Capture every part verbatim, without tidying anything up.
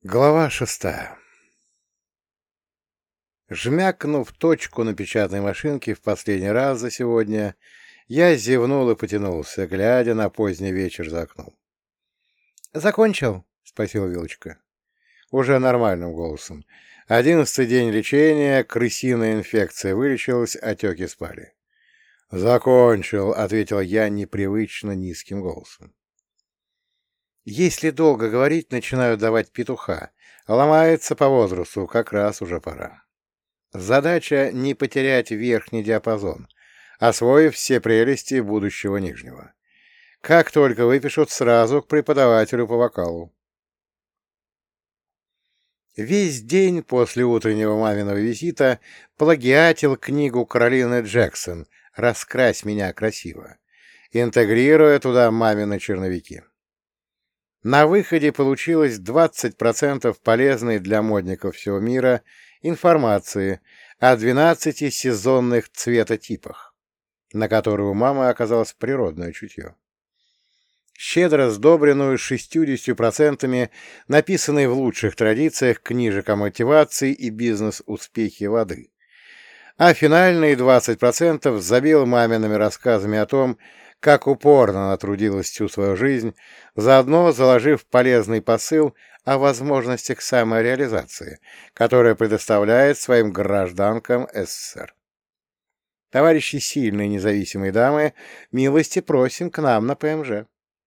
Глава шестая. Жмякнув точку на печатной машинке в последний раз за сегодня, я зевнул и потянулся, глядя на поздний вечер за окном. «Закончил?» — спросила Вилочка. Уже нормальным голосом. Одиннадцатый день лечения, крысиная инфекция вылечилась, отеки спали. «Закончил», — ответил я непривычно низким голосом. Если долго говорить, начинаю давать петуха. Ломается по возрасту, как раз уже пора. Задача — не потерять верхний диапазон, освоив все прелести будущего нижнего. Как только выпишут, сразу к преподавателю по вокалу. Весь день после утреннего маминого визита плагиатил книгу Каролины Джексон «Раскрась меня красиво», интегрируя туда мамины черновики. На выходе получилось двадцать процентов полезной для модников всего мира информации о двенадцати сезонных цветотипах, на которые у мамы оказалось природное чутье. Щедро сдобренную шестьюдесятью процентами написанной в лучших традициях книжек о мотивации и бизнес-успехе воды, а финальные двадцать процентов забил мамиными рассказами о том, как упорно она трудилась всю свою жизнь, заодно заложив полезный посыл о возможностях самореализации, которая предоставляет своим гражданкам СССР. Товарищи сильные независимые дамы, милости просим к нам на ПМЖ.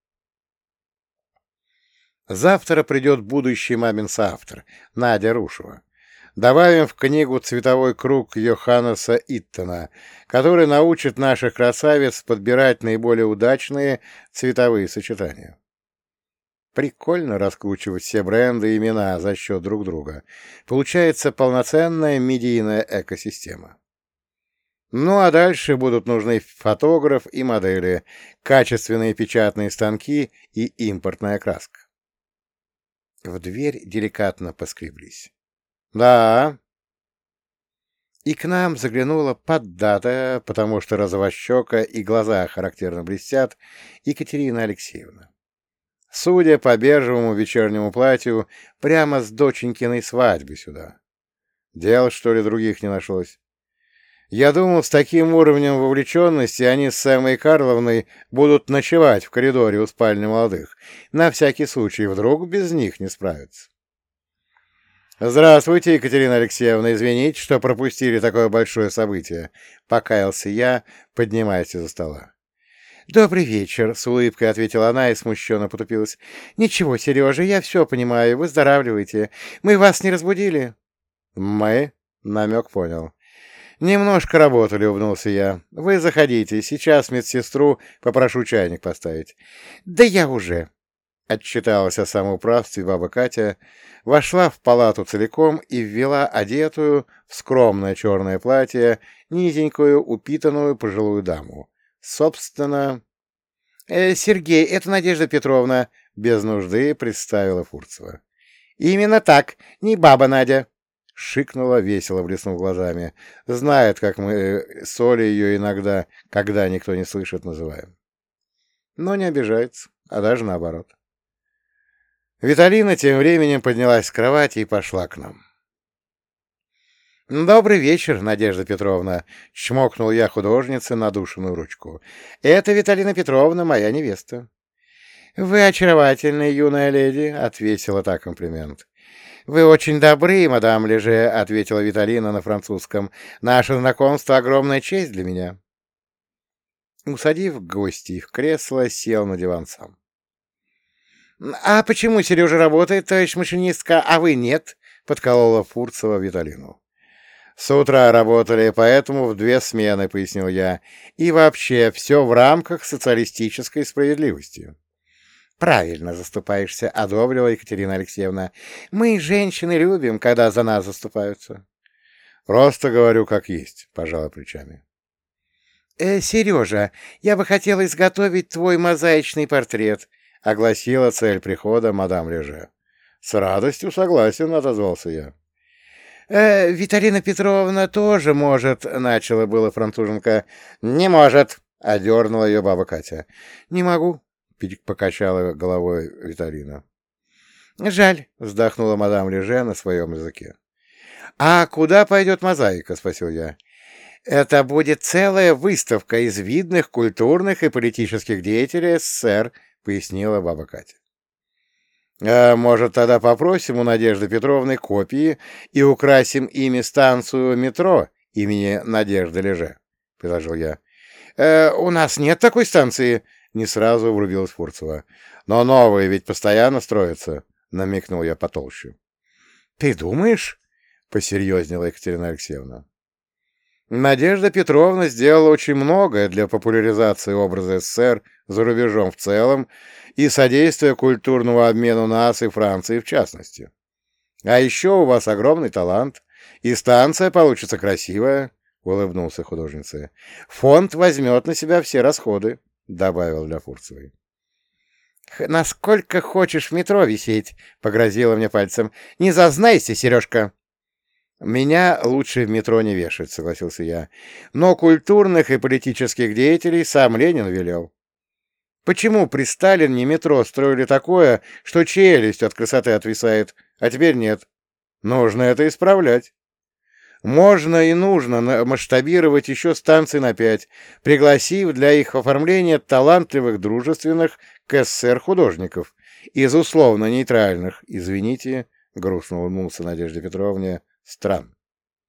Завтра придет будущий мамин соавтор, Надя Рушева. Добавим в книгу «Цветовой круг» Йоханнеса Иттона, который научит наших красавиц подбирать наиболее удачные цветовые сочетания. Прикольно раскручивать все бренды и имена за счет друг друга. Получается полноценная медийная экосистема. Ну а дальше будут нужны фотограф и модели, качественные печатные станки и импортная краска. В дверь деликатно поскреблись. «Да». И к нам заглянула поддатая, потому что розовощека и глаза характерно блестят, Екатерина Алексеевна. Судя по бежевому вечернему платью, прямо с доченькиной свадьбы сюда. Дел, что ли, других не нашлось? Я думал, с таким уровнем вовлеченности они с Эммой Карловной будут ночевать в коридоре у спальни молодых. На всякий случай, вдруг без них не справятся. «Здравствуйте, Екатерина Алексеевна, извините, что пропустили такое большое событие», — покаялся я, поднимаясь из-за стола. «Добрый вечер», — с улыбкой ответила она и смущенно потупилась. «Ничего, Сережа, я все понимаю, выздоравливайте. Мы вас не разбудили?» «Мы?» — намек понял. «Немножко работали», — улыбнулся я. «Вы заходите, сейчас медсестру попрошу чайник поставить». «Да я уже», — отчиталась о самоуправстве баба Катя, вошла в палату целиком и ввела одетую в скромное черное платье низенькую, упитанную пожилую даму. Собственно... «Э, «Сергей, это Надежда Петровна», — без нужды представила Фурцева. «Именно так, не баба Надя», — шикнула, весело блеснув глазами. Знает, как мы с Олей ее иногда, когда никто не слышит, называем. Но не обижается, а даже наоборот. Виталина тем временем поднялась с кровати и пошла к нам. «Добрый вечер, Надежда Петровна», — чмокнул я художнице надушенную ручку. «Это Виталина Петровна, моя невеста». «Вы очаровательная юная леди», — ответила та комплимент. «Вы очень добры, мадам Леже», — ответила Виталина на французском. «Наше знакомство — огромная честь для меня». Усадив гостей в кресло, сел на диван сам. «А почему Сережа работает, товарищ машинистка, а вы нет?» — подколола Фурцева Виталину. «С утра работали, поэтому в две смены», — пояснил я. «И вообще все в рамках социалистической справедливости». «Правильно заступаешься», — одобрила Екатерина Алексеевна. «Мы, женщины, любим, когда за нас заступаются». «Просто говорю, как есть», — пожала плечами. «Э, Сережа, я бы хотела изготовить твой мозаичный портрет», — огласила цель прихода мадам Леже. «С радостью согласен», — отозвался я. «Э, «Виталина Петровна тоже может», — начала было француженка. «Не может», — одернула ее баба Катя. «Не могу», — покачала головой Виталина. Жаль, вздохнула мадам Леже на своем языке. А куда пойдет мозаика? Спросил я. Это будет целая выставка из видных культурных и политических деятелей СССР, пояснила баба Катя. А может, тогда попросим у Надежды Петровны копии и украсим ими станцию метро имени Надежды Леже, — предложил я. «Э, — У нас нет такой станции, — не сразу врубилась Фурцева. — Но новые ведь постоянно строятся, — намекнул я потолще. — Ты думаешь? — посерьезнела Екатерина Алексеевна. Надежда Петровна сделала очень многое для популяризации образа СССР за рубежом в целом и содействия культурному обмену нас и Франции в частности. А еще у вас огромный талант, и станция получится красивая, — улыбнулся художнице. — Фонд возьмет на себя все расходы, — добавил для Фурцевой. — Насколько хочешь в метро висеть, — погрозила мне пальцем. — Не зазнайся, Сережка. — Меня лучше в метро не вешать, — согласился я. Но культурных и политических деятелей сам Ленин велел. Почему при Сталине метро строили такое, что челюсть от красоты отвисает, а теперь нет? Нужно это исправлять. Можно и нужно масштабировать еще станции на пять, пригласив для их оформления талантливых, дружественных к СССР художников из условно нейтральных, извините, грустно улыбнулся Надежде Петровне, стран.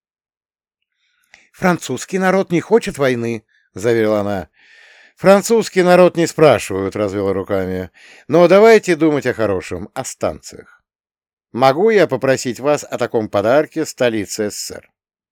«Французский народ не хочет войны», — заверила она. «Французский народ не спрашивают», — развела руками. «Но давайте думать о хорошем, о станциях. Могу я попросить вас о таком подарке столице СССР?»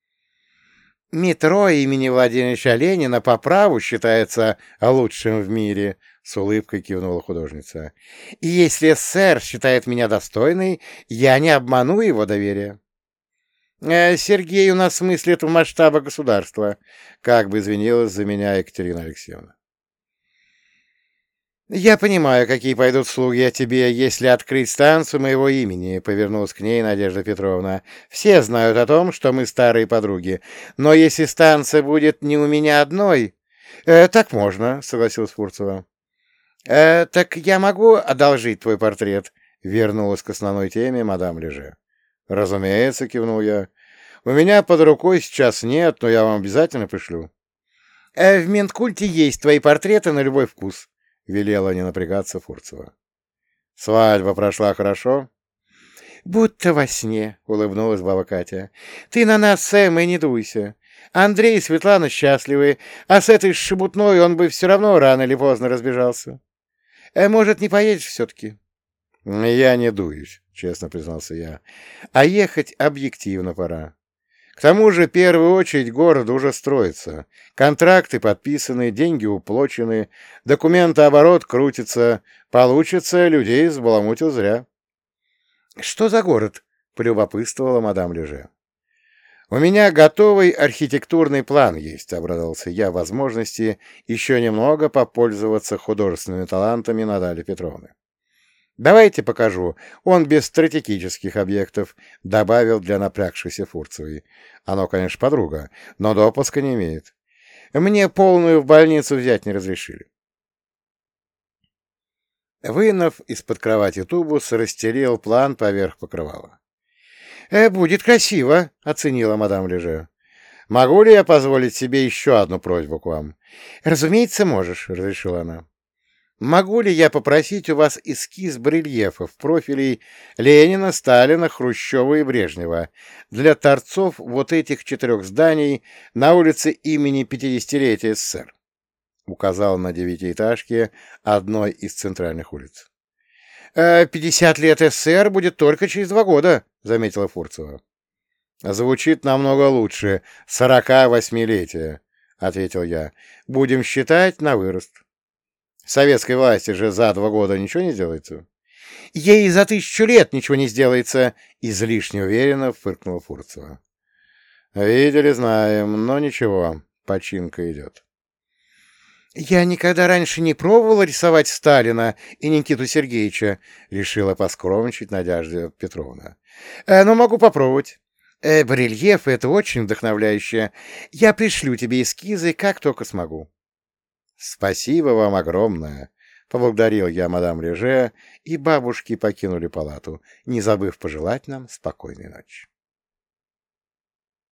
«Метро имени Владимира Ленина по праву считается лучшим в мире», — с улыбкой кивнула художница. «И если СССР считает меня достойной, я не обману его доверие». Э, «Сергей у нас мыслит в масштабах государства», — как бы извинилась за меня Екатерина Алексеевна. «Я понимаю, какие пойдут слуги о тебе, если открыть станцию моего имени», — повернулась к ней Надежда Петровна. «Все знают о том, что мы старые подруги. Но если станция будет не у меня одной...» э, «Так можно», — согласилась Фурцева. «Э, «Так я могу одолжить твой портрет?» — вернулась к основной теме мадам Леже. «Разумеется», — кивнул я. «У меня под рукой сейчас нет, но я вам обязательно пришлю». «Э, «В Минкульте есть твои портреты на любой вкус», — велела не напрягаться Фурцева. «Свадьба прошла хорошо?» «Будто во сне», — улыбнулась баба Катя. «Ты на нас, Сэм, и не дуйся. Андрей и Светлана счастливы, а с этой шебутной он бы все равно рано или поздно разбежался. Э, может, не поедешь все-таки?» «Я не дуюсь», — честно признался я. «А ехать объективно пора. К тому же, в первую очередь, город уже строится. Контракты подписаны, деньги уплочены, документооборот крутится. Получится, людей взбаламутил зря». «Что за город?» — полюбопытствовала мадам Леже. «У меня готовый архитектурный план есть», — обрадовался я возможности еще немного попользоваться художественными талантами Натальи Петровны. «Давайте покажу. Он без стратегических объектов», — добавил для напрягшейся Фурцевой. «Оно, конечно, подруга, но допуска не имеет. Мне полную в больницу взять не разрешили». Вынув из-под кровати тубус, расстелил план поверх покрывала. «Э, «Будет красиво», — оценила мадам Леже. «Могу ли я позволить себе еще одну просьбу к вам?» «Разумеется, можешь», — разрешила она. «Могу ли я попросить у вас эскиз барельефов профилей Ленина, Сталина, Хрущева и Брежнева для торцов вот этих четырех зданий на улице имени пятидесятилетия СССР?» — указал на девятиэтажке одной из центральных улиц. «Пятьдесят лет СССР будет только через два года», — заметила Фурцева. «Звучит намного лучше. Сорокавосьмилетие», — ответил я. «Будем считать на вырост. Советской власти же за два года ничего не сделается». «Ей за тысячу лет ничего не сделается», — излишне уверенно фыркнула Фурцева. «Видели, знаем, но ничего, починка идет». «Я никогда раньше не пробовала рисовать Сталина и Никиту Сергеевича», — решила поскромничать Надежда Петровна. «Э, «Но могу попробовать. Э, барельефы — это очень вдохновляюще. Я пришлю тебе эскизы, как только смогу». «Спасибо вам огромное», Поблагодарил я мадам Реже, и бабушки покинули палату, не забыв пожелать нам спокойной ночи.